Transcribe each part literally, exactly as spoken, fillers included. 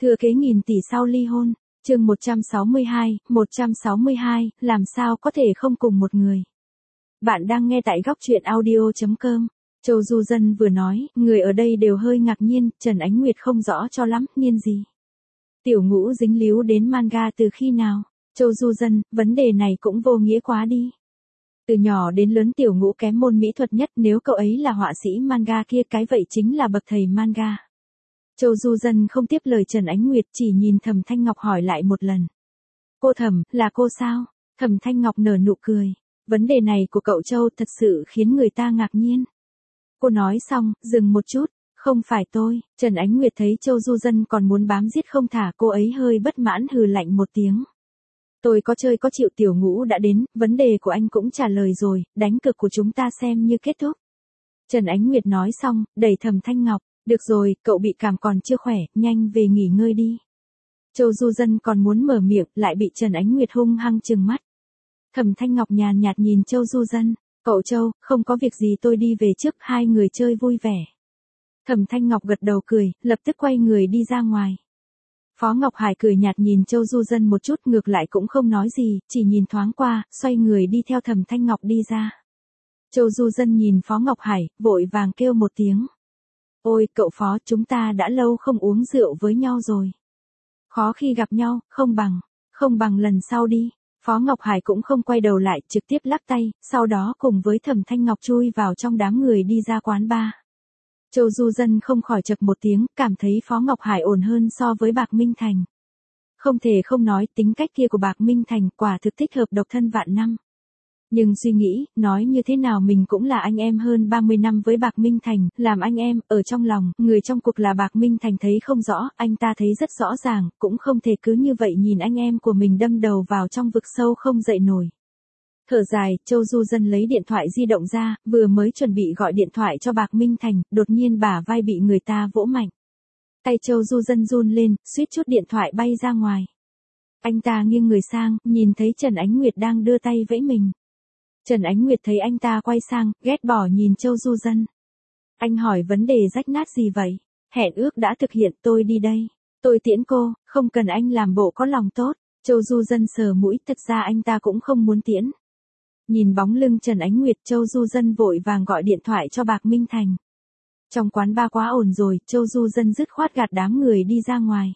Thừa kế nghìn tỷ sau ly hôn, chương một trăm sáu mươi hai, một trăm sáu mươi hai, làm sao có thể không cùng một người. Bạn đang nghe tại góc truyện audio chấm com. Châu Du Dân vừa nói, người ở đây đều hơi ngạc nhiên, Trần Ánh Nguyệt không rõ cho lắm, niên gì. Tiểu Ngũ dính líu đến manga từ khi nào? Châu Du Dân, vấn đề này cũng vô nghĩa quá đi. Từ nhỏ đến lớn Tiểu Ngũ kém môn mỹ thuật nhất, nếu cậu ấy là họa sĩ manga kia cái vậy chính là bậc thầy manga. Châu Du Dân không tiếp lời Trần Ánh Nguyệt, chỉ nhìn Thẩm Thanh Ngọc hỏi lại một lần. Cô Thẩm, là cô sao? Thẩm Thanh Ngọc nở nụ cười. Vấn đề này của cậu Châu thật sự khiến người ta ngạc nhiên. Cô nói xong, dừng một chút. Không phải tôi. Trần Ánh Nguyệt thấy Châu Du Dân còn muốn bám giết không thả, cô ấy hơi bất mãn hừ lạnh một tiếng. Tôi có chơi có chịu, Tiểu Ngũ đã đến, vấn đề của anh cũng trả lời rồi, đánh cược của chúng ta xem như kết thúc. Trần Ánh Nguyệt nói xong, đẩy Thẩm Thanh Ngọc. Được rồi, cậu bị cảm còn chưa khỏe, nhanh về nghỉ ngơi đi. Châu Du Dân còn muốn mở miệng, lại bị Trần Ánh Nguyệt hung hăng trừng mắt. Thẩm Thanh Ngọc nhàn nhạt nhìn Châu Du Dân. Cậu Châu, không có việc gì tôi đi về trước, hai người chơi vui vẻ. Thẩm Thanh Ngọc gật đầu cười, lập tức quay người đi ra ngoài. Phó Ngọc Hải cười nhạt nhìn Châu Du Dân một chút, ngược lại cũng không nói gì, chỉ nhìn thoáng qua, xoay người đi theo Thẩm Thanh Ngọc đi ra. Châu Du Dân nhìn Phó Ngọc Hải, vội vàng kêu một tiếng. Ôi, cậu Phó, chúng ta đã lâu không uống rượu với nhau rồi. Khó khi gặp nhau, không bằng, không bằng lần sau đi. Phó Ngọc Hải cũng không quay đầu lại, trực tiếp lắc tay, sau đó cùng với Thẩm Thanh Ngọc chui vào trong đám người đi ra quán bar. Châu Du Dân không khỏi chậc một tiếng, cảm thấy Phó Ngọc Hải ổn hơn so với Bạc Minh Thành. Không thể không nói, tính cách kia của Bạc Minh Thành quả thực thích hợp độc thân vạn năm. Nhưng suy nghĩ, nói như thế nào mình cũng là anh em hơn ba mươi năm với Bạc Minh Thành, làm anh em, ở trong lòng, người trong cuộc là Bạc Minh Thành thấy không rõ, anh ta thấy rất rõ ràng, cũng không thể cứ như vậy nhìn anh em của mình đâm đầu vào trong vực sâu không dậy nổi. Thở dài, Châu Du Dân lấy điện thoại di động ra, vừa mới chuẩn bị gọi điện thoại cho Bạc Minh Thành, đột nhiên bả vai bị người ta vỗ mạnh. Tay Châu Du Dân run lên, suýt chút điện thoại bay ra ngoài. Anh ta nghiêng người sang, nhìn thấy Trần Ánh Nguyệt đang đưa tay vẫy mình. Trần Ánh Nguyệt thấy anh ta quay sang, ghét bỏ nhìn Châu Du Dân. Anh hỏi vấn đề rách nát gì vậy? Hẹn ước đã thực hiện, tôi đi đây. Tôi tiễn cô, không cần anh làm bộ có lòng tốt. Châu Du Dân sờ mũi, thật ra anh ta cũng không muốn tiễn. Nhìn bóng lưng Trần Ánh Nguyệt, Châu Du Dân vội vàng gọi điện thoại cho Bạc Minh Thành. Trong quán bar quá ồn rồi, Châu Du Dân dứt khoát gạt đám người đi ra ngoài.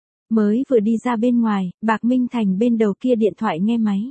Mới vừa đi ra bên ngoài, Bạc Minh Thành bên đầu kia điện thoại nghe máy.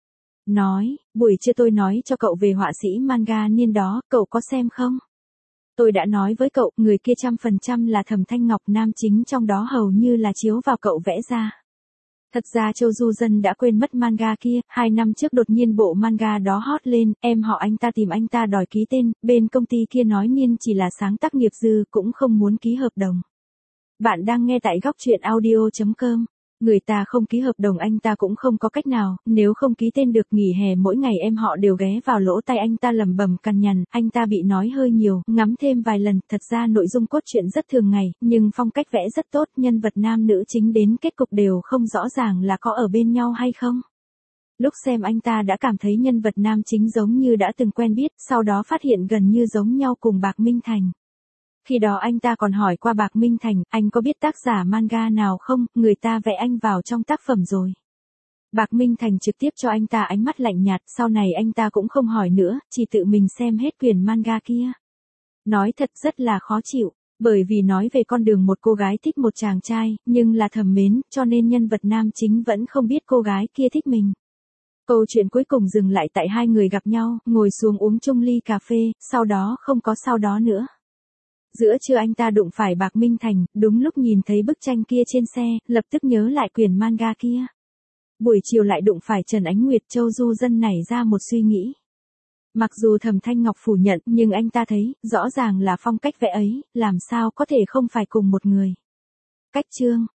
Nói, buổi trưa tôi nói cho cậu về họa sĩ manga niên đó, cậu có xem không? Tôi đã nói với cậu, người kia trăm phần trăm là Thẩm Thanh Ngọc, nam chính trong đó hầu như là chiếu vào cậu vẽ ra. Thật ra Châu Du Dân đã quên mất manga kia, hai năm trước đột nhiên bộ manga đó hot lên, em họ anh ta tìm anh ta đòi ký tên, bên công ty kia nói Niên chỉ là sáng tác nghiệp dư, cũng không muốn ký hợp đồng. Bạn đang nghe tại góc truyện audio chấm com. Người ta không ký hợp đồng anh ta cũng không có cách nào, nếu không ký tên được nghỉ hè mỗi ngày em họ đều ghé vào lỗ tai anh ta lẩm bẩm cằn nhằn, anh ta bị nói hơi nhiều, ngắm thêm vài lần, thật ra nội dung cốt truyện rất thường ngày, nhưng phong cách vẽ rất tốt, nhân vật nam nữ chính đến kết cục đều không rõ ràng là có ở bên nhau hay không. Lúc xem anh ta đã cảm thấy nhân vật nam chính giống như đã từng quen biết, sau đó phát hiện gần như giống nhau cùng Bạc Minh Thành. Khi đó anh ta còn hỏi qua Bạc Minh Thành, anh có biết tác giả manga nào không, người ta vẽ anh vào trong tác phẩm rồi. Bạc Minh Thành trực tiếp cho anh ta ánh mắt lạnh nhạt, sau này anh ta cũng không hỏi nữa, chỉ tự mình xem hết quyển manga kia. Nói thật rất là khó chịu, bởi vì nói về con đường một cô gái thích một chàng trai, nhưng là thầm mến, cho nên nhân vật nam chính vẫn không biết cô gái kia thích mình. Câu chuyện cuối cùng dừng lại tại hai người gặp nhau, ngồi xuống uống chung ly cà phê, sau đó không có sau đó nữa. Giữa trưa anh ta đụng phải Bạc Minh Thành, đúng lúc nhìn thấy bức tranh kia trên xe, lập tức nhớ lại quyển manga kia. Buổi chiều lại đụng phải Trần Ánh Nguyệt, Châu Du Dân nảy ra một suy nghĩ. Mặc dù Thẩm Thanh Ngọc phủ nhận, nhưng anh ta thấy, rõ ràng là phong cách vẽ ấy, làm sao có thể không phải cùng một người. Cách chương,